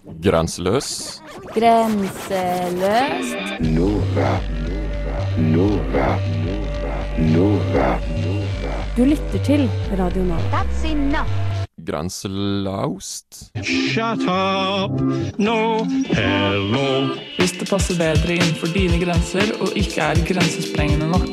Grenseløs. Grenseløst. Du lytter til Radio Nova. That's enough. Grenselaust. Shut up! No, hello. Hvis det passer bedre innenfor dine grenser og ikke er grensesprengende nok.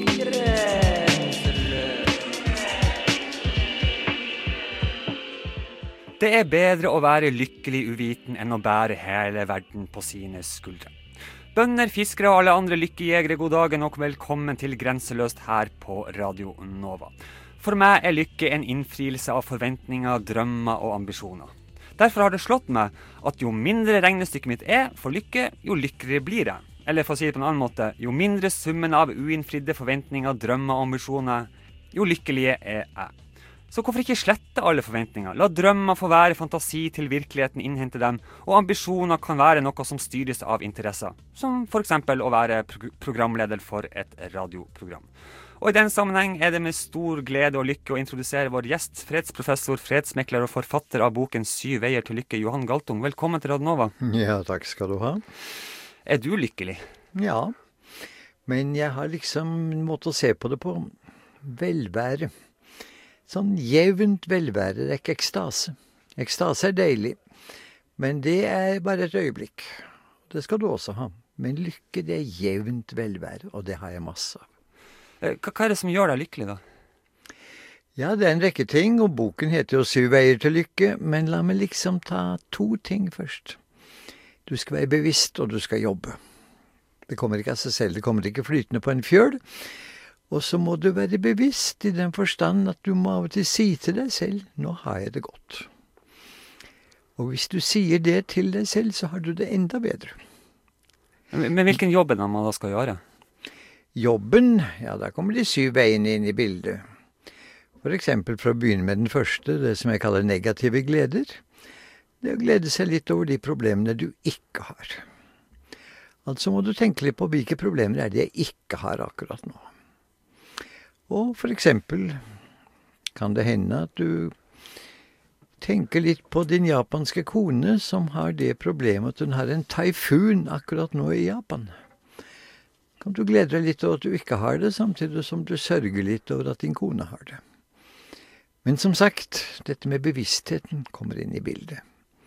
Det er bedre å være lykkelig uviten enn å bære hele verden på sine skuldre. Bønder, fiskere og alle andre lykkejegere, god dagen og velkommen til Grenseløst her på Radio Nova. For meg er lykke en innfrielse av forventninger, drømmer og ambisjoner. Derfor har det slått meg at jo mindre regnestykket mitt er for lykke, jo lykkeligere blir jeg. Eller for å si det på en annen måte, jo mindre summen av uinnfridde forventninger, drømmer og ambisjoner, jo lykkelige er jeg. Så hvorfor ikke slette alle forventninger? La drømmer få være fantasi til virkeligheten innhente dem, og ambisjoner kan være noe som styres av interesser, som for eksempel å være programleder for et radioprogram. Og i den sammenheng er det med stor glede og lykke å introdusere vår gjest, fredsprofessor, fredsmekler og forfatter av boken 7 veier til lykke, Johan Galtung. Velkommen til Radio Nova. Ja, takk skal du ha. Er du lykkelig? Ja, men jeg har liksom en måte å se på det på. Velvære. Sånn jevnt velvære, det er ikke ekstase. Ekstase er deilig, men det er bare et øyeblikk. Det skal du også ha. Men lykke, det er jevnt velvære, og det har jeg masse av. Hva er det som gjør deg lykkelig da? Ja, det er en rekke ting, og boken heter jo 7 veier til lykke, men la meg liksom ta 2 ting først. Du skal være bevisst, og du skal jobbe. Det kommer ikke av seg selv, det kommer ikke flytende på en fjøl. Og så må du være bevisst i den forstand at du må av og til si til deg selv, nå har jeg det godt. Og hvis du sier det til deg selv, så har du det enda bedre. Men hvilken jobb er det man da skal gjøre? Jobben, ja, da kommer de 7 veiene inn i bildet. For eksempel for å begynne med den første, det som jeg kaller negative gleder. Det å glede seg litt over de problemene du ikke har. Altså må du tenke litt på hvilke problemer er det jeg ikke har akkurat nå. Og for eksempel kan det hende at du tenker litt på din japanske kone som har det problemet at hun har en taifun akkurat nå i Japan. Kan du glede deg litt over at du ikke har det, samtidig som du sørger litt over at din kone har det. Men som sagt, dette med bevisstheten kommer inn i bildet.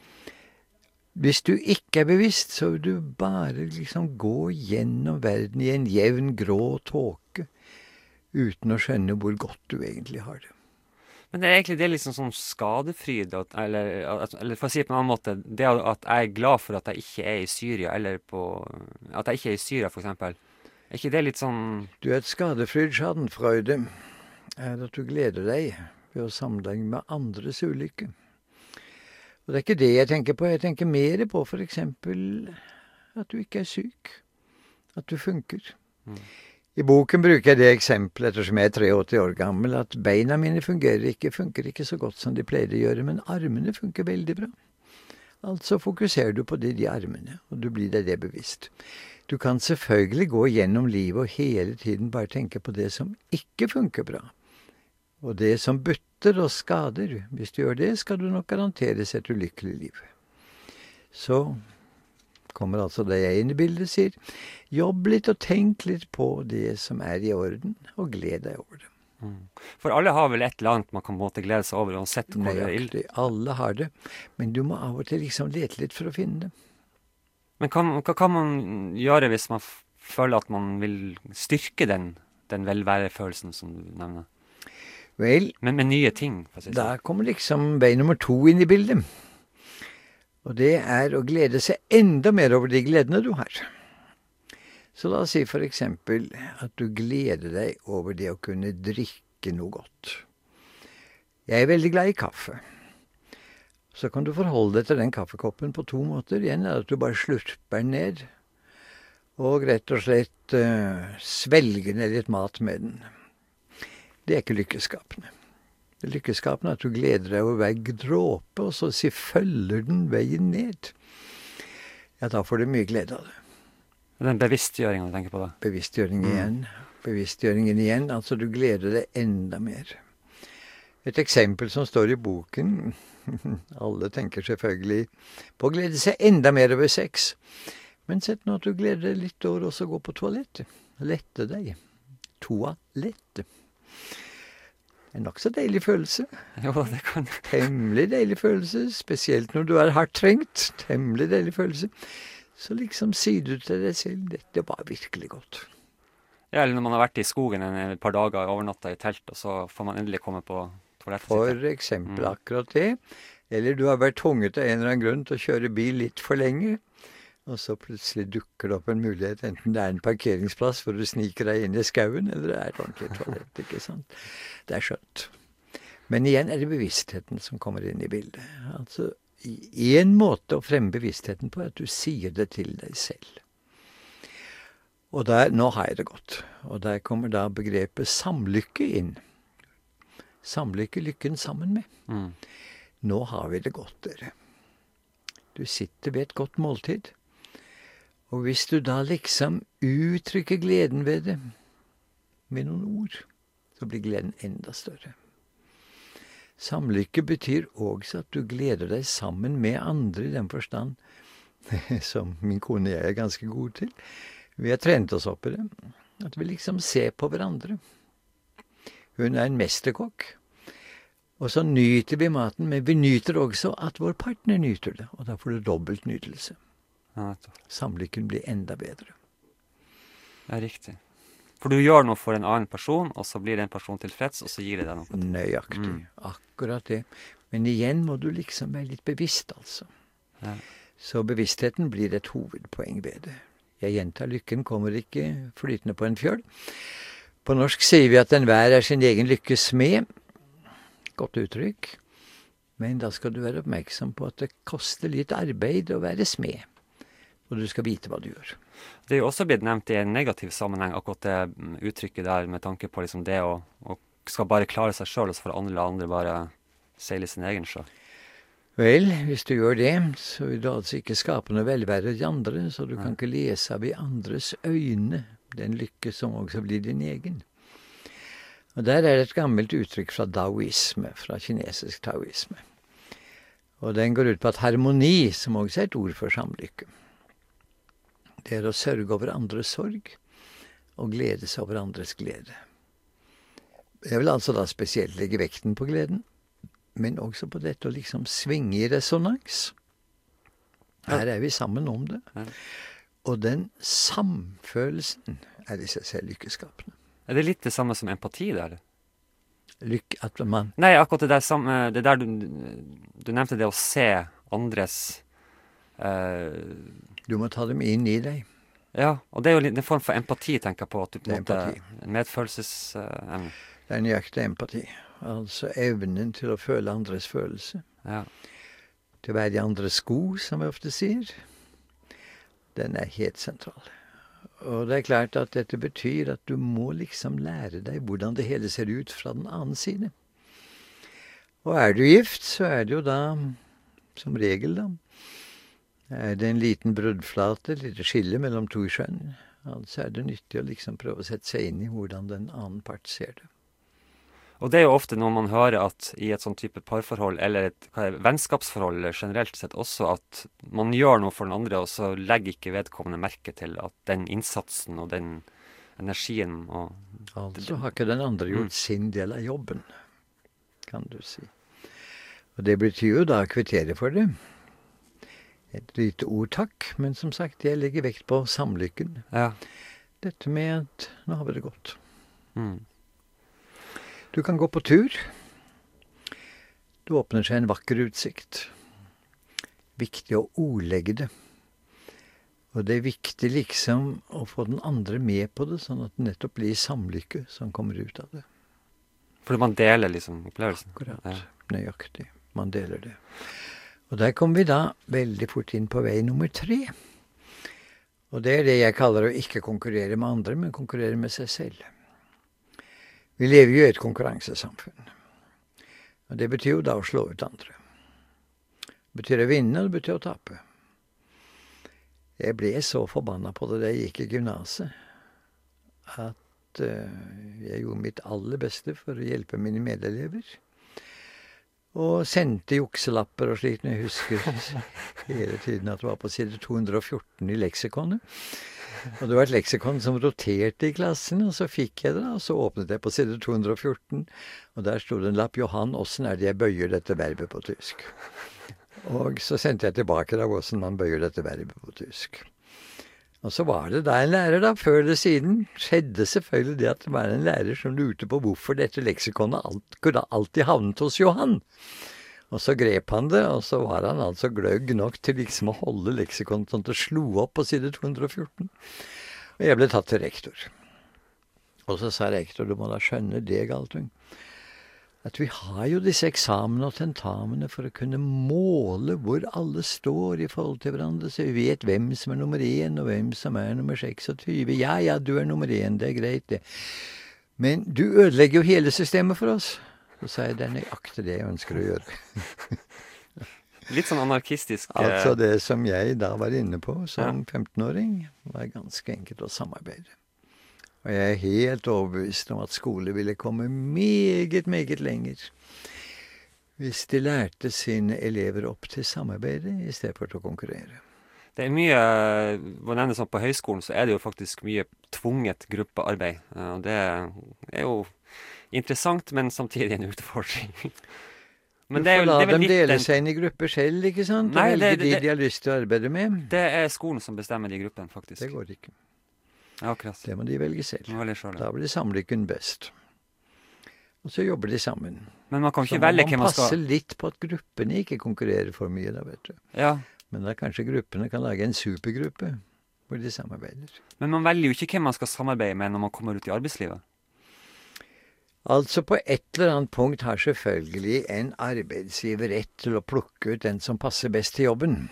Hvis du ikke er bevisst, så vil du bare liksom gå gjennom verden i en jevn grå tåke, uten å skjønne hvor godt du egentlig har det. Men det er egentlig det liksom sånn skadefryd, eller for å si det på en annen måte, det at jeg er glad for at jeg ikke er i Syria, eller at jeg ikke er i Syria for eksempel. Er ikke det litt sånn... Du er et skadefryd, schadenfreude, er at du gleder deg ved å sammenligne med andres ulykke. Og det er ikke det jeg tenker på, jeg tenker mer på for eksempel at du ikke er syk, at du funker. I boken bruker jeg det eksempelet, ettersom jeg er 83 år gammel, at beina mine funker ikke så godt som de pleier å gjøre, men armene funker veldig bra. Altså fokuserer du på de armene, og du blir deg det bevisst. Du kan selvfølgelig gå gjennom livet og hele tiden bare tenke på det som ikke funker bra, og det som butter og skader. Hvis du gjør det, skal du nok garanteres et ulykkelig liv. Så kommer altså det jeg inn i bildet sier. Jobb litt og tenk litt på det som er i orden, og gled deg over det. For alle har vel et eller annet man kan måtte glede seg over, uansett hvor det er Nøyaktig, alle har det, men du må av og til liksom lete litt for å finne det. Men hva kan man gjøre hvis man føler at man vil styrke den velværefølelsen som du nevner? Vel, Men med nye ting, for å si det sånn. da kommer liksom vei nummer 2 inn i bildet. Og det er å glede seg enda mer over de gledene du har. Så la oss si for eksempel at du gleder deg over det å kunne drikke noe godt. Jeg er veldig glad i kaffe. Så kan du forholde deg til den kaffekoppen på 2 måter. En er at du bare slurper ned, og rett og slett svelger ned litt mat med den. Det er ikke lykkeskapende. Det lykkeskapende er at du gleder deg over hver dråpe, og så følger den veien ned. Ja, da får du mye glede av det. Den bevisstgjøringen du tenker på da? Bevisstgjøringen igjen. Altså du gleder deg enda mer. Et eksempel som står i boken, alle tenker selvfølgelig på å glede seg enda mer over sex. Men sett nå at du gleder deg litt over også å gå på toalettet. Lette deg. Toalette. En nok så deilig følelse. Jo, det kan... Temmelig deilig følelse, spesielt når du hardt trengt. Temmelig deilig følelse. Så liksom sier du til deg selv, dette var virkelig godt. Ja, eller når man har vært i skogen et par dager, overnatta i telt, og så får man endelig komme på toalettet sitt. For eksempel akkurat det. Eller du har vært tvunget av en eller annen grunn til å kjøre bil litt for lenge, og så plutselig dukker det opp en mulighet, enten det er en parkeringsplass hvor du sniker deg inn i skauen, eller det er et ordentlig toalett, ikke sant? Det er skjønt. Men igjen er det bevisstheten som kommer inn i bildet. Altså, en måte å fremme bevisstheten på er at du sier det til deg selv. Og der, nå har jeg det godt. Og der kommer da begrepet samlykke inn. Samlykke, lykken sammen med. Nå har vi det godt, dere. Du sitter ved et godt måltid. Og hvis du da liksom uttrykker gleden ved det, med noen ord, så blir gleden enda større. Samlykke betyr også at du gleder deg sammen med andre i den forstand, som min kone og jeg er ganske gode til. Vi har trent oss opp i det, at vi liksom ser på hverandre. Hun er en mesterkokk, og så nyter vi maten, men vi nyter også at vår partner nyter det, og da får du dobbelt nytelse. Ja, Samlykken blir enda bedre. Ja, riktig. For du gjør noe for en annen person, og så blir den personen tilfreds, og så gir det deg noe. Nøyaktig, akkurat det. Men igjen må du liksom være litt bevisst, altså. Ja. Så bevisstheten blir et hovedpoeng ved det. Jeg gjentar, lykken kommer ikke flytende på en fjøl. På norsk sier vi at enhver er sin egen lykkes smed. Godt uttrykk. Men da skal du være oppmerksom på at det koster litt arbeid å være smed. Og du skal vite hva du gjør. Det er jo også blitt nevnt i en negativ sammenheng, akkurat det uttrykket der, med tanke på liksom det å skal bare klare seg selv, og så får andre bare seile sin egen sjø. Vel, hvis du gjør det, så vil du altså ikke skape noe velvære i andre, så du kan ikke lese av i andres øyne den lykke som også blir din egen. Og der er det et gammelt uttrykk fra daoisme, fra kinesisk taoisme. Og den går ut på at harmoni, som også er et ord for samlykke, det er å sørge over andres sorg, og glede seg over andres glede. Jeg vil altså da spesielt legge vekten på gleden, men også på dette å liksom svinge i resonans. Her er vi sammen om det. Og den samfølelsen er i seg selv lykkeskapende. Er det litt det samme som empati der? At man... Nei, akkurat det der, det der du nevnte det å se andres... Du må ta dem inn i deg. Ja, og det er jo en form for empati, tenker jeg på. At du på en måte, empati. En medfølelsesevne. Det er nøyaktig empati. Altså evnen til å føle andres følelse. Ja. Til å være i andres sko, som vi ofte sier. Den er helt sentral. Og det er klart at dette betyr at du må liksom lære deg hvordan det hele ser ut fra den annen side. Og er du gift, så er det jo da, som regel da, er det en liten bruddflate, et lite skille mellom to kjønn. Altså er det nyttig å liksom prøve å sette seg inn i hvordan den annen part ser det. Og det er jo ofte når man hører at i et sånn type parforhold, eller et vennskapsforhold generelt sett også, at man gjør noe for den andre, og så legger ikke vedkommende merke til at den innsatsen og den energien og... Altså har ikke den andre gjort sin del av jobben, kan du si. Og det betyr jo da å kvittere for det. Et lite ord takk, men som sagt, jeg legger vekt på samlykken. Ja. Dette med at nå har vi det godt. Du kan gå på tur. Det åpner seg en vakker utsikt. Viktig å ordlegge det. Og det er viktig liksom å få den andre med på det, sånn at det nettopp blir samlykke som kommer ut av det. Fordi man deler liksom opplevelsen. Akkurat, nøyaktig. Man deler det. Og der kommer vi da veldig fort inn på vei nummer 3. Og det er det jeg kaller å ikke konkurrere med andre, men konkurrere med seg selv. Vi lever jo i et konkurransesamfunn. Og det betyr jo da å slå ut andre. Det betyr å vinne, og det betyr å tape. Jeg ble så forbanna på det da jeg gikk i gymnaset, at jeg gjorde mitt aller beste for å hjelpe mine medelever. Og sendte jukselapper og slik, når jeg husker hele tiden at det var på side 214 i leksikonet. Og det var et leksikon som roterte i klassen, og så fikk jeg det, og så åpnet jeg på side 214, og der stod det en lapp: Johan, hvordan er det jeg bøyer dette verbet på tysk? Og så sendte jeg tilbake da hvordan man bøyer dette verbet på tysk. Og så var det da en lærer da, før eller siden, skjedde selvfølgelig det at det var en lærer som lurte på hvorfor dette leksikonet kunne alltid havnet hos Johan. Og så grep han det, og så var han altså gløgg nok til liksom å holde leksikonet sånn at det slo opp på side 214. Og jeg ble tatt til rektor. Og så sa rektor: du må da skjønne det, Galtung, at vi har jo disse eksamene og tentamene for å kunne måle hvor alle står i forhold til hverandre, så vi vet hvem som er nummer 1 og hvem som er nummer 26. Ja, du er nummer 1, det er greit det. Men du ødelegger jo hele systemet for oss. Så sa jeg: det er nøyaktig det jeg ønsker å gjøre. Litt sånn anarkistisk. Altså det som jeg da var inne på som 15-åring, var ganske enkelt å samarbeide. Og jeg er helt overbevist om at skole ville komme meget, meget lenger hvis de lærte sine elever opp til samarbeidet i stedet for til å konkurrere. Det er mye, hva nevnes sånn, på høyskolen så er det jo faktisk mye tvunget gruppearbeid. Og det er jo interessant, men samtidig en utfordring. Men du får la dem dele seg inn i grupper selv, ikke sant? Og velge de har lyst til å arbeide med. Det er skolen som bestemmer de gruppene, faktisk. Det går ikke. Ja, akkurat. Det må de velge selv. Da blir samlykken best. Og så jobber de sammen. Men man kan ikke velge hvem man skal... Så man passer litt på at gruppene ikke konkurrerer for mye, da, vet du. Ja. Men da kanskje gruppene kan lage en supergruppe hvor de samarbeider. Men man velger jo ikke hvem man skal samarbeide med når man kommer ut i arbeidslivet. Altså på et eller annet punkt har selvfølgelig en arbeidsgiver rett til å plukke ut den som passer best til jobben.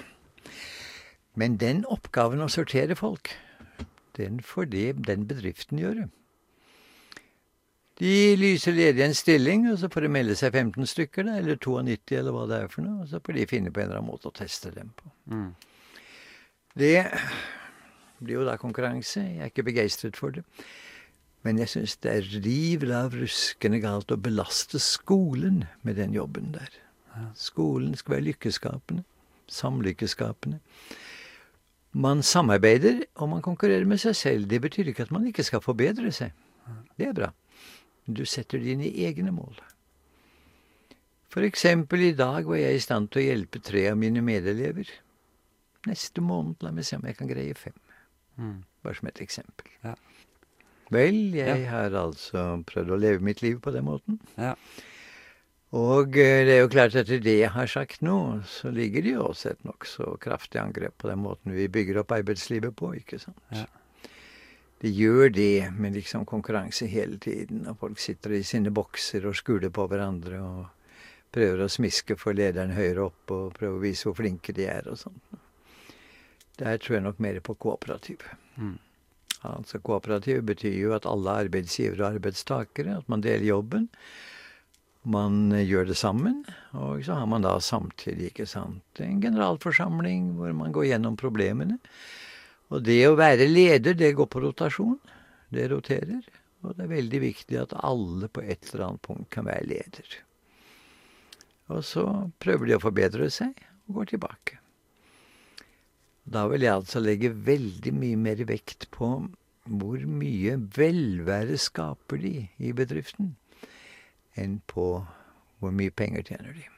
Men den oppgaven å sortere folk, den får den bedriften gjøre. De lyser ledig en stilling, og så får de melde seg 15 stykker, eller 92, eller hva det er for noe, og så får de finne på en eller annen måte å teste dem på. Det blir jo da konkurranse. Jeg er ikke begeistret for det. Men jeg synes det er riv lav ruskende galt å belaste skolen med den jobben der. Skolen skal være lykkeskapende, samlykkeskapende. Man samarbeider, og man konkurrerer med seg selv. Det betyr ikke at man ikke skal forbedre seg. Det er bra. Du setter dine egne mål. For eksempel i dag var jeg i stand til å hjelpe 3 av mine medelever. Neste måned, la meg se om jeg kan greie 5. Bare som et eksempel. Ja. Vel, jeg har altså prøvd å leve mitt liv på den måten. Ja. Og det er jo klart at i det jeg har sagt nå, så ligger det jo også et nok så kraftig angrep på den måten vi bygger opp arbeidslivet på, ikke sant? Ja. Det gjør det med liksom konkurranse hele tiden, og folk sitter i sine bokser og skuler på hverandre, og prøver å smiske for lederen høyere opp, og prøver å vise hvor flinke de er og sånt. Der tror jeg nok mer på kooperativ. Altså kooperativ betyr jo at alle arbeidsgivere og arbeidstakere, at man deler jobben, man gjør det sammen, og så har man da samtidig, ikke sant, en generalforsamling hvor man går gjennom problemene. Og det å være leder, det går på rotasjon, det roterer, og det er veldig viktig at alle på et eller annet punkt kan være leder. Og så prøver de å forbedre seg og går tilbake. Da vil jeg altså legge veldig mye mer vekt på hvor mye velvære skaper de i bedriften, enn på hvor mye penger tjener de.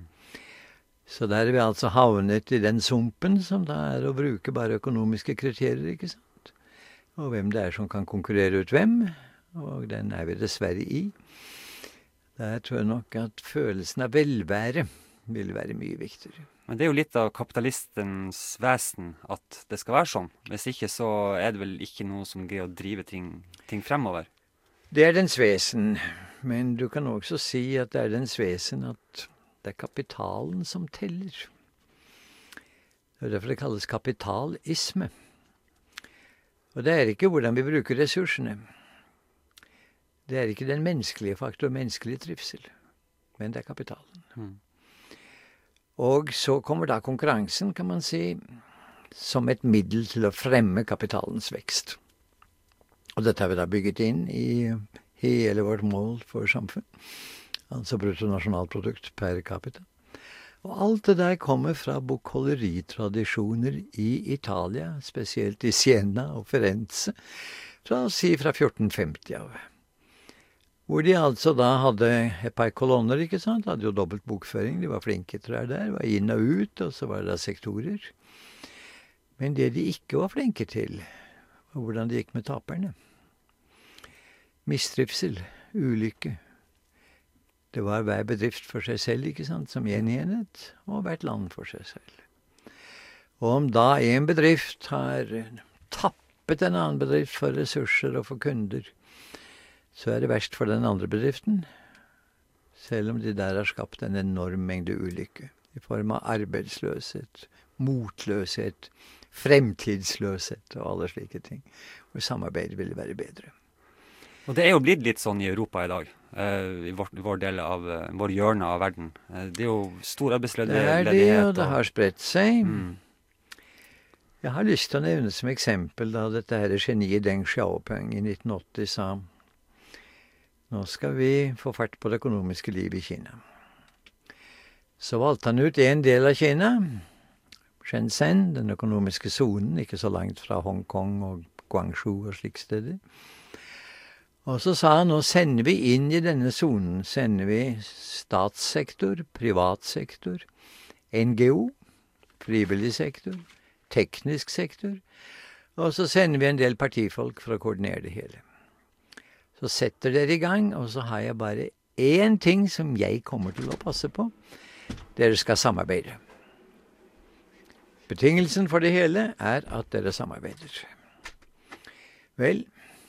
Så der er vi altså havnet i den sumpen som da er å bruke bare økonomiske kriterier, ikke sant? Og hvem det er som kan konkurrere ut hvem, og den er vi dessverre i. Der tror jeg nok at følelsen av velvære vil være mye viktigere. Men det er jo litt av kapitalistens vesen at det skal være sånn. Hvis ikke så er det vel ikke noe som greier å drive ting fremover. Det er dens vesen, men du kan også si at det er dens vesen at det er kapitalen som teller. Det er derfor det kalles kapitalisme. Og det er ikke hvordan vi bruker ressursene. Det er ikke den menneskelige faktor, menneskelig trivsel, men det er kapitalen. Og så kommer da konkurransen, kan man si, som et middel til å fremme kapitalens vekst. Og dette har vi da bygget inn i hele vårt mål for samfunn. altså bruttonasjonalprodukt per capita. Og alt det der kommer fra bokholderitradisjoner i Italia, spesielt i Siena og Firenze, fra 1450 av. Hvor de altså da hadde et par kolonner, ikke sant? Hadde jo dobbelt bokføring, de var flinke til det der, var inn og ut, og så var det da sektorer. Men det de ikke var flinke til, var hvordan det gikk med taperne. Mistrivsel, ulykke. Det var hver bedrift for seg selv, ikke sant, som en enhet, og hvert land for seg selv. Og om da en bedrift har tappet en annen bedrift for ressurser og for kunder, så det verst for den andre bedriften, selv om de der har skapt en enorm mengde ulykke, i form av arbeidsløshet, motløshet, fremtidsløshet og alle slike ting. Og samarbeidet ville være bedre. Og det jo blitt litt sånn i Europa i dag, i vår del av, vår hjørne av verden. Det jo stor arbeidsløshet. Det og det har spredt seg. Jeg har lyst til å nevne som eksempel da dette her geniet Deng Xiaoping i 1980 sa, nå skal vi få fart på det økonomiske livet i Kina. Så valgte han ut en del av Kina, Shenzhen, den økonomiske zonen, ikke så langt fra Hongkong og Guangzhou og slik steder. Og så sa han, nå sender vi inn i denne zonen, sender vi statssektor, privatsektor, NGO, frivillig sektor, teknisk sektor, og så sender vi en del partifolk for å koordinere det hele. Så setter dere i gang, og så har jeg bare én ting som jeg kommer til å passe på. Dere skal samarbeide. Betingelsen for det hele at dere samarbeider. Vel,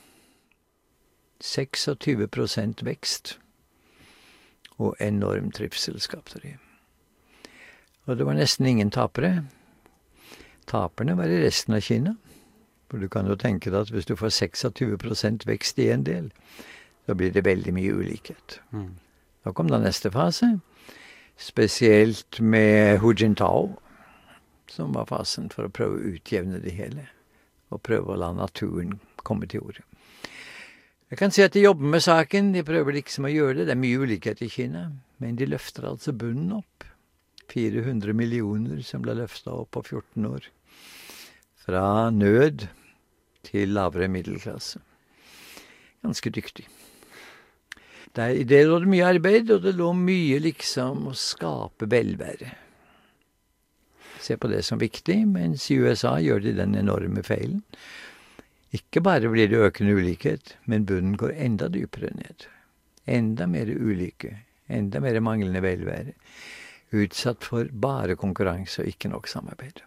26% vekst og enorm trivsel skapte de. Og det var nesten ingen tapere. Taperne var i resten av Kina. For du kan jo tenke deg at hvis du får 26% vekst i en del, så blir det veldig mye ulikhet. Da kom da neste fase, spesielt med Hu Jintao, som var fasen for å prøve å utjevne det hele, og prøve å la naturen komme til ordet. Jeg kan si at de jobber med saken, de prøver liksom å gjøre det. Det mye ulikhet i Kina, men de løfter altså bunnen opp. 400 millioner som ble løftet opp på 14 år. Fra nød til lavere middelklasse. Ganske dyktig. I det lå det mye arbeid, og det lå mye liksom å skape velvære. Se på det som viktig, mens i USA gjør de den enorme feilen. Ikke bare blir det økende ulikhet, men bunnen går enda dypere ned. Enda mer ulykke, enda mer manglende velvære. Utsatt for bare konkurranse og ikke nok samarbeid.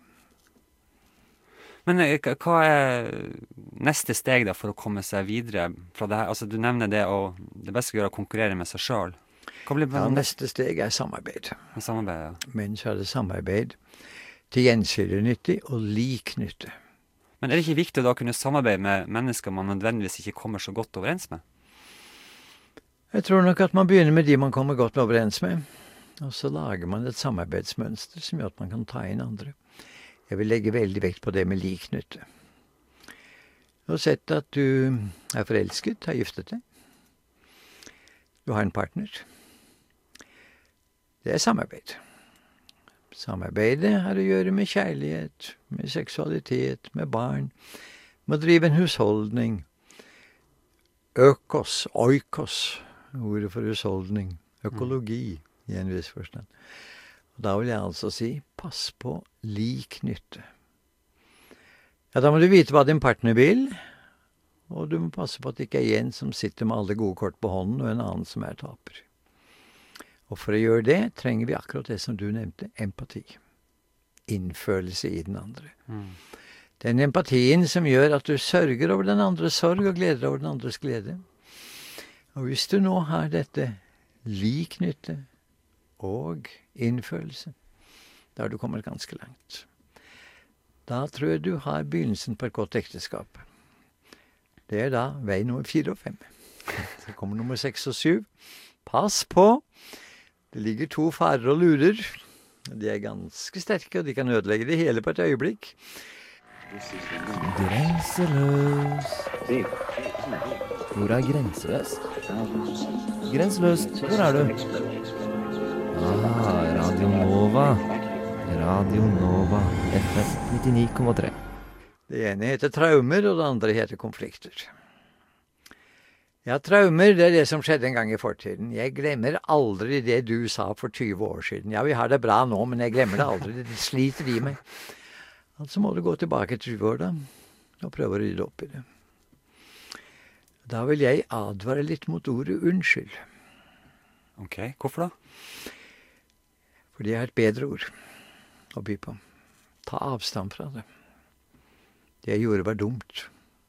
Men hva neste steg da for å komme seg videre fra det her? Altså du nevner det, og det beste å gjøre å konkurrere med seg selv. Neste steg samarbeid. Samarbeid, ja. Men så det samarbeid til gjensidig nyttig og lik nytte. Men det ikke viktig å da kunne samarbeide med mennesker man nødvendigvis ikke kommer så godt overens med? Jeg tror nok at man begynner med de man kommer godt overens med, og så lager man et samarbeidsmønster som gjør at man kan ta inn andre. Jeg vil legge veldig vekt på det med lik nytte. Du har sett at du forelsket, har giftet deg. Du har en partner. Det samarbeid. Samarbeidet har å gjøre med kjærlighet, med seksualitet, med barn, med å drive en husholdning. Økos, oikos, ordet for husholdning, økologi i en viss forstand. Og da vil jeg altså si, pass på lik nytte. Ja, da må du vite hva din partner vil, og du må passe på at det ikke en som sitter med alle gode kort på hånden, og en annen som taper. Og for å gjøre det, trenger vi akkurat det som du nevnte, empati. Innfølelse i den andre. Den empatien som gjør at du sørger over den andres sorg, og gleder over den andres glede. Og hvis du nå har dette lik nytte og innfølelse, da har du kommet ganske langt. Da tror jeg du har begynnelsen på et godt ekteskap. Det da vei nummer 4 og 5. Så kommer nummer 6 og 7. Pass på! Det ligger 2 farer og lurer. De ganske sterke, og de kan ødelegge det hele på et øyeblikk. Grenseløs. Hvor er Grenseløst? Grenseløst, hvor er du? Radio Nova. Radio Nova, FM 99,3. Det ene heter traumer, og det andre heter konflikter. Ja, traumer, det er det som skjedde en gang i fortiden. Jeg glemmer aldri det du sa for 20 år siden. Ja, vi har det bra nå, men jeg glemmer det aldri. Det sliter i meg. Altså må du gå tilbake 20 år da, og prøve å rydde opp i det. Da vil jeg advare litt mot ordet unnskyld. Ok, hvorfor da? For det er et bedre ord å by på. Ta avstand fra det. Det jeg gjorde var dumt.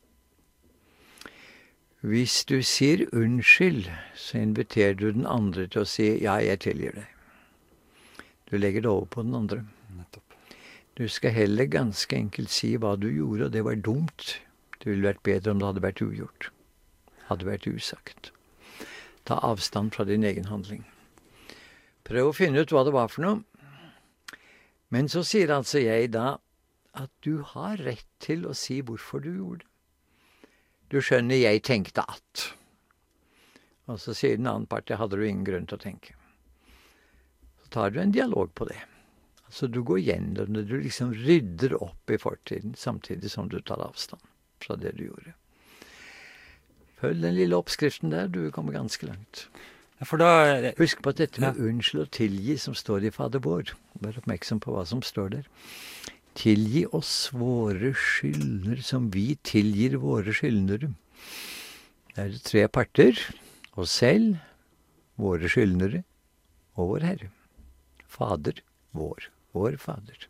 Hvis du sier unnskyld, så inviterer du den andre til å si ja, jeg tilgir deg. Du legger det over på den andre. Nettopp. Du skal heller ganske enkelt si hva du gjorde, og det var dumt. Det ville vært bedre om det hadde vært ugjort. Hadde vært usagt. Ta avstand fra din egen handling. Prøv å finne ut hva det var for noe. Men så sier altså jeg da at du har rett til å si hvorfor du gjorde det. Du skjønner, jeg tenkte at. Og så sier den annen part, det hadde du ingen grunn til å tenke. Så tar du en dialog på det. Altså du går gjennom det, du liksom rydder opp i fortiden, samtidig som du tar avstand fra det du gjorde. Følg den lille oppskriften der, du kommer ganske langt. Ja, for da... Husk på at dette med unnskyld og tilgi som står i Fader vår. Vær oppmerksom på hva som står der. Tilgi oss våre skyldner som vi tilgir våre skyldnere. Det er 3 parter. Oss selv, våre skyldnere og vår Herre. Fader vår. Vår Fader.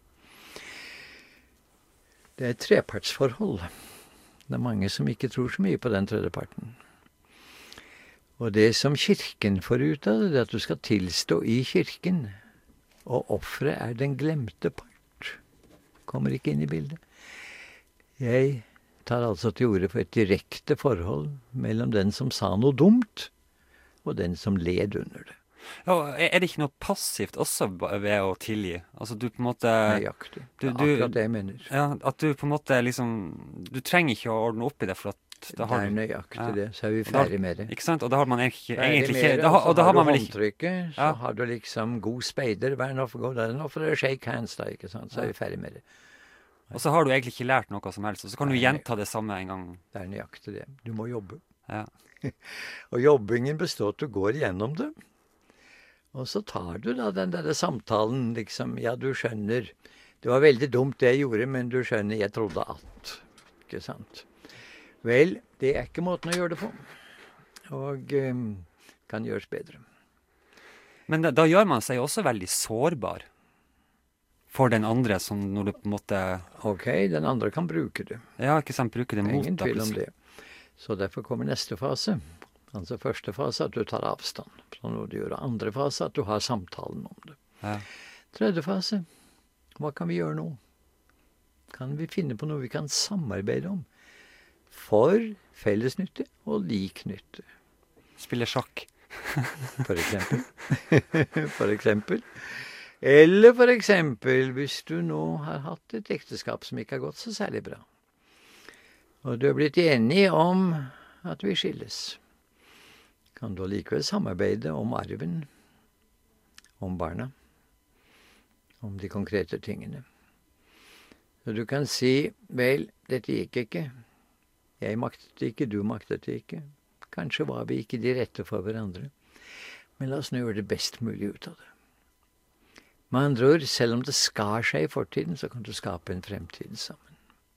Det er et trepartsforhold. Det er mange som ikke tror så mye på den tredje parten. Og det som kirken får ut av det, er at du skal tilstå i kirken. Og offeret er den glemte part. Kommer ikke inn i bildet. Jeg tar altså til orde for et direkte forhold mellom den som sa noe dumt, og den som led under det. Ja, er det ikke noe passivt også ved å tilgi? Altså du på en måte... Nøyaktig. Det er akkurat det jeg mener. Ja, at du på en måte liksom... Du trenger ikke å ordne opp i det, for at det er nøyaktig det, så er vi ferdig med det. Ikke sant? Og da har man egentlig ikke... Og da har man vel ikke... håndtrykket, så har du liksom god speider, vær nå for god, nå får du shake hands da, ikke sant? Så er vi ferdig med det. Og så har du egentlig ikke lært noe som helst, og så kan du gjenta det samme en gang. Det er nøyaktig det. Du må jobbe. Ja. Og jobbingen består at du går gjennom det, og så tar du da den der samtalen, liksom, ja, du skjønner, det var veldig dumt det jeg gjorde, men du skjønner, jeg trodde at, ikke sant? Vel, det er ikke måten å gjøre det på, og kan gjøres bedre. Men da gjør man seg også veldig sårbar for den andre, som når du på en måte... Ok, den andre kan bruke det. Ja, ikke sant, bruke det mot deg. Ingen tvil om det. Så derfor kommer neste fase. Altså første fase at du tar avstand fra noe du gjør. Andre fase at du har samtalen om det. Ja. Tredje fase, hva kan vi gjøre nå? Kan vi finne på noe vi kan samarbeide om? For fellesnytte og liknytte. Spille sjakk. For eksempel. For eksempel. Eller for eksempel, hvis du nå har hatt et ekteskap som ikke har gått så særlig bra, og du er blitt enig om at vi skilles, kan du likevel samarbeide om arven, om barna, om de konkrete tingene. Så du kan si, vel, dette gikk ikke, jeg maktet det ikke, du maktet det ikke, kanskje var vi ikke de rette for hverandre, men la oss nå gjøre det best mulig ut av det. Med andre ord, selv om det skar seg i fortiden, så kan du skape en fremtid sammen.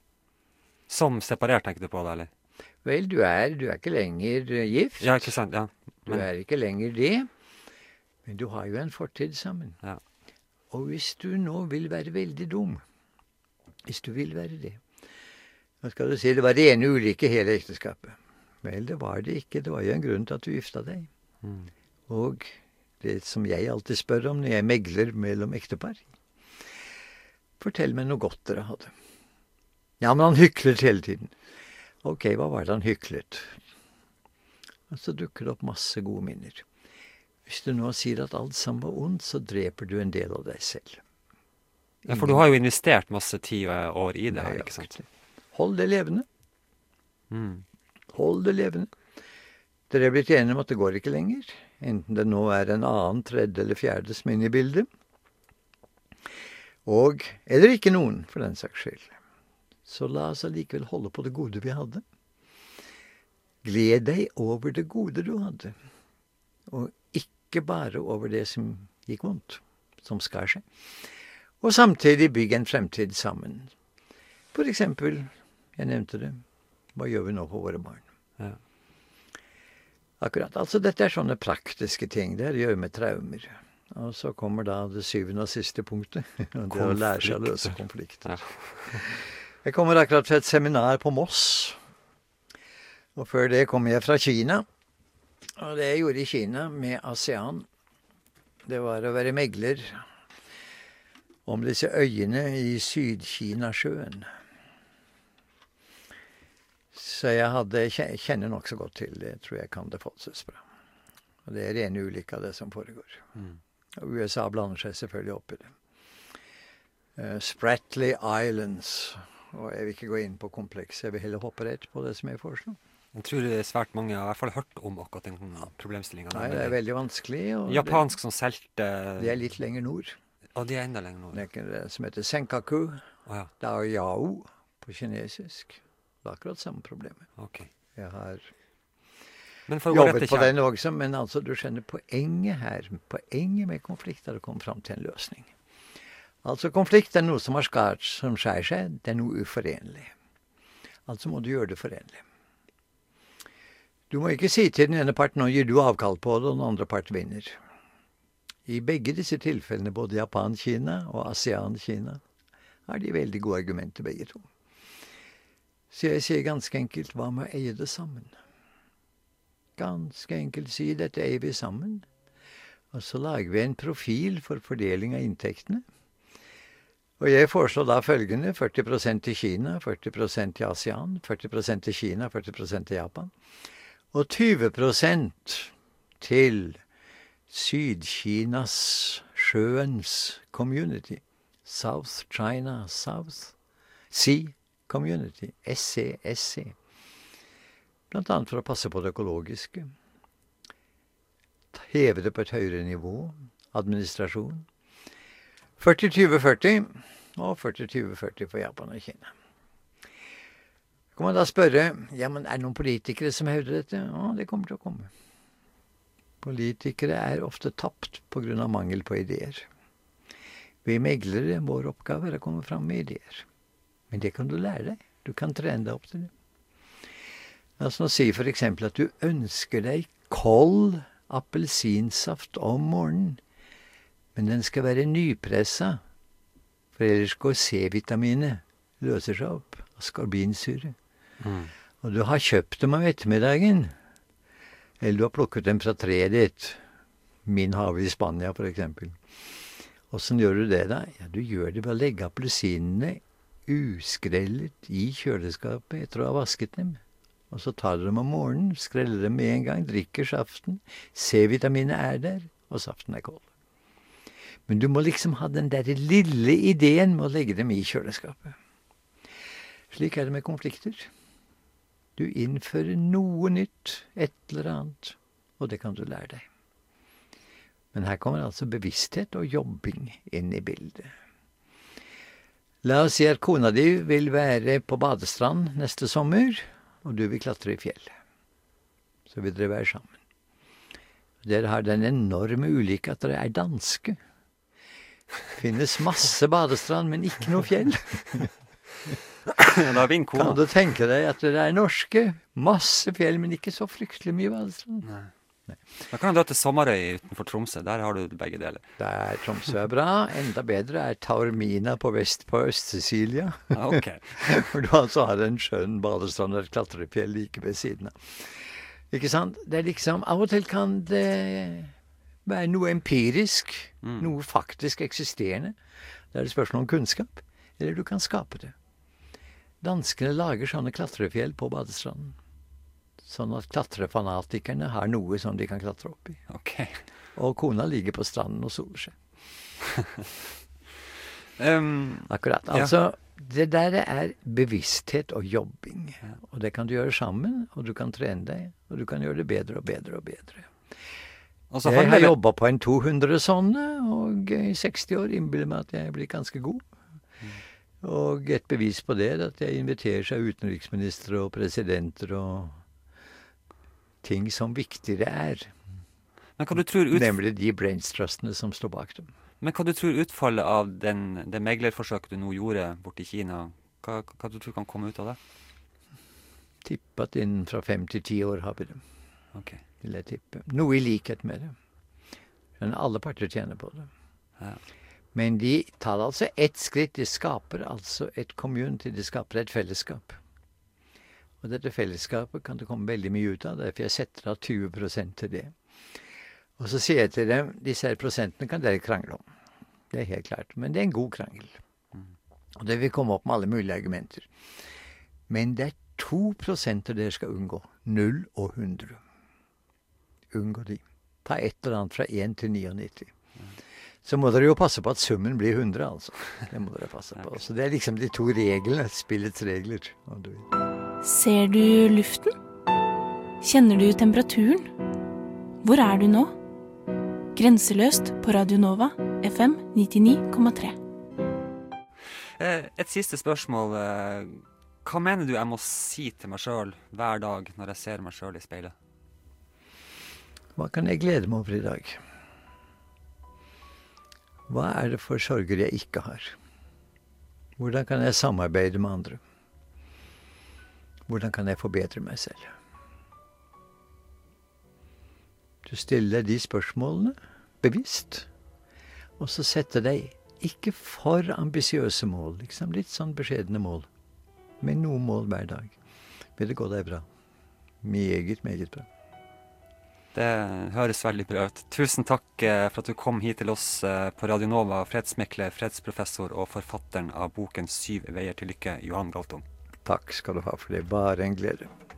Som separert, tenker du på det, eller? Vel, du er ikke lenger gift. Ja, ikke sant, ja. Du er ikke lenger det, men du har jo en fortid sammen. Ja. Og hvis du nå vil være veldig dum, hvis du vil være det, da skal du si det var rene ulykke hele ekteskapet. Vel, det var det ikke. Det var jo en grunn til at du gifta deg. Og det som jeg alltid spør om når jeg megler mellom ektepar. Fortell meg noe godt dere hadde. Ja, men han hyklet hele tiden. Ok, hva var det han hyklet? Og så dukker det opp masse gode minner. Hvis du nå sier at alt sammen var ondt, så dreper du en del av deg selv. Ja, for du har jo investert masse tid og år i det her, ikke sant? Hold det levende. Hold det levende. Dere blitt enige om at det går ikke lenger, enten det nå en annen, tredje eller fjerde som er inne i bildet. Eller ikke noen, for den saks skyld. Så la oss allikevel holde på det gode vi hadde. Gled deg over det gode du hadde, og ikke bare over det som gikk vondt, som skar seg. Og samtidig bygge en fremtid sammen. For eksempel, jeg nevnte det, hva gjør vi nå for våre barn? Ja. Akkurat, altså dette sånne praktiske ting, det gjør med traumer. Og så kommer da det syvende og siste punktet, og det å lære seg å løse konflikter. Ja. Jeg kommer akkurat fra et seminar på Moss, og før det kom jeg fra Kina. Og det jeg gjorde i Kina med ASEAN, det var å være megler om disse øyene i Syd-Kina-sjøen. Så jeg kjenner nok så godt til det, tror jeg kan det forholdsvis bra. Og det rene ulykke av det som foregår. Og USA blander seg selvfølgelig opp i det. Spratly Islands, og jeg vil ikke gå inn på komplekset, jeg vil heller hoppe rett på det som jeg foreslår. Jeg tror det svært mange har i hvert fall hørt om akkurat den problemstillingen. Nei, det veldig vanskelig. Japansk som selte... Det litt lenger nord. Og de enda lenger nord. Det som heter Senkaku. Ja. Det Yao på kinesisk. Det akkurat samme problemet. Okay. Jeg har jobbet på den også, men altså du skjønner poenget her. Poenget med konflikt er å komme fram til en løsning. Altså konflikt noe som skjær seg, det noe uforenlig. Altså må du gjøre det forenlig. Du må ikke si til den ene parten, nå gir du avkall på det, og den andre part vinner. I begge disse tilfellene, både Japan-Kina og ASEAN-Kina, har de veldig gode argumenter begge to. Så jeg sier ganske enkelt, hva med å eie det sammen? Ganske enkelt si, dette eier vi sammen. Og så lager vi en profil for fordeling av inntektene. Og jeg foreslår da følgende, 40% til Kina, 40% til ASEAN, 40% til Kina, 40% til Japan. Og 20% til Syd-Kinas sjøens community. South China South Sea Community, SCSC. Blant annet for å passe på det økologiske. Heve det på et høyere nivå, administrasjon. 40-20-40, og 40-20-40 for Japan og Kina. Kan man da spørre, ja, men det noen politikere som hevder dette? Ja, det kommer til å komme. Politikere ofte tapt på grunn av mangel på ideer. Vi meglere, vår oppgave å komme fram med ideer. Men det kan du lære deg. Du kan trene deg opp til det. Altså, si for eksempel at du ønsker deg kold appelsinsaft om morgenen, men den skal være nypressa, for ellers går C-vitaminet, løser seg opp, askorbinsyre. Og du har kjøpt dem av ettermiddagen, eller du har plukket dem fra treet ditt, min have i Spania for eksempel. Hvordan gjør du det da? Ja, du gjør det ved å legge appelsinene uskrellet i kjøleskapet etter å ha vasket dem. Og så tar du dem om morgenen, skreller dem med en gang, drikker saften, C-vitaminet der, og saften kold. Men du må liksom ha den der lille ideen med å legge dem i kjøleskapet. Slik det med konflikter. Du innfører noe nytt, et eller annet, og det kan du lære deg. Men her kommer altså bevissthet og jobbing inn i bildet. La oss si at kona di vil være på badestrand neste sommer, og du vil klatre i fjell. Så vil dere være sammen. Dere har den enorme ulike at dere danske. Finnes masse badestrand, men ikke noe fjell. Kan du tenke deg at det norske, masse fjell, men ikke så fryktelig mye badestrand? Nei. Da kan du dra til Sommarøy utenfor Tromsø, der har du begge deler. Tromsø bra, enda bedre Taormina på Øst-Sicilia. Ok. For du altså har en skjønn badestrand og et klatrefjell like ved siden av. Ikke sant? Det liksom, av og til kan det være noe empirisk, noe faktisk eksisterende. Det et spørsmål om kunnskap, eller du kan skape det. Danskene lager sånne klatrefjell på badestranden. Sånn at klatrefanatikerne har noe som de kan klatre opp i. Okay. Og kona ligger på stranden og soler seg. Akkurat. Altså, det der er bevissthet og jobbing. Og det kan du gjøre sammen, og du kan trene deg, og du kan gjøre det bedre og bedre og bedre. Jeg har jobbet på en 200 sånne, og i 60 år innbiller meg at jeg blir ganske god. Og et bevis på det er at jeg inviterer seg utenriksministre og presidenter og ting som viktigere er. Men hva du tror nemlig de brainstrustene som står bak dem. Men hva du tror utfallet av det meglerforsøket du nå gjorde borte i Kina, hva du tror kan komme ut av det? Tippe at innen fra 5 til 10 år har vi det. Ok. Vil jeg tippe. Noe i likhet med det. Men alle parter tjener på det. Ja. Men de tar altså ett skritt. De skaper altså et community. De skaper et fellesskap. Og dette fellesskapet kan det komme veldig mye ut av. Derfor jeg setter av 20% til det. Og så sier jeg til dem, disse her prosentene kan dere krangle om. Det er helt klart. Men det er en god krangel. Og det vil komme opp med alle mulige argumenter. Men det er 2% dere skal unngå. 0 og 100. Unngå de. Ta et eller annet fra 1 til 99. Så må dere jo passe på at summen blir 100, altså. Det må dere passe på. Så det er liksom de 2 reglene, spillets regler. Ser du luften? Kjenner du temperaturen? Hvor er du nå? Grenseløst på Radio Nova, FM 99,3. Et siste spørsmål. Hva mener du jeg må si til meg selv hver dag når jeg ser meg selv i speilet? Hva kan jeg glede meg over i dag? Hva er det for sorger jeg ikke har? Hvordan kan jeg samarbeide med andre? Hvordan kan jeg forbedre meg selv? Du stiller de spørsmålene bevisst, og så setter deg ikke for ambisiøse mål, liksom litt sånn beskjedne mål, men noen mål hver dag. Vil det gå deg bra? Meget, meget bra. Det høres veldig bra ut. Tusen takk for at du kom hit til oss på Radio Nova, fredsmekler, fredsprofessor og forfatteren av boken 7 veier til lykke, Johan Galtung. Takk skal du ha, for det var en glede.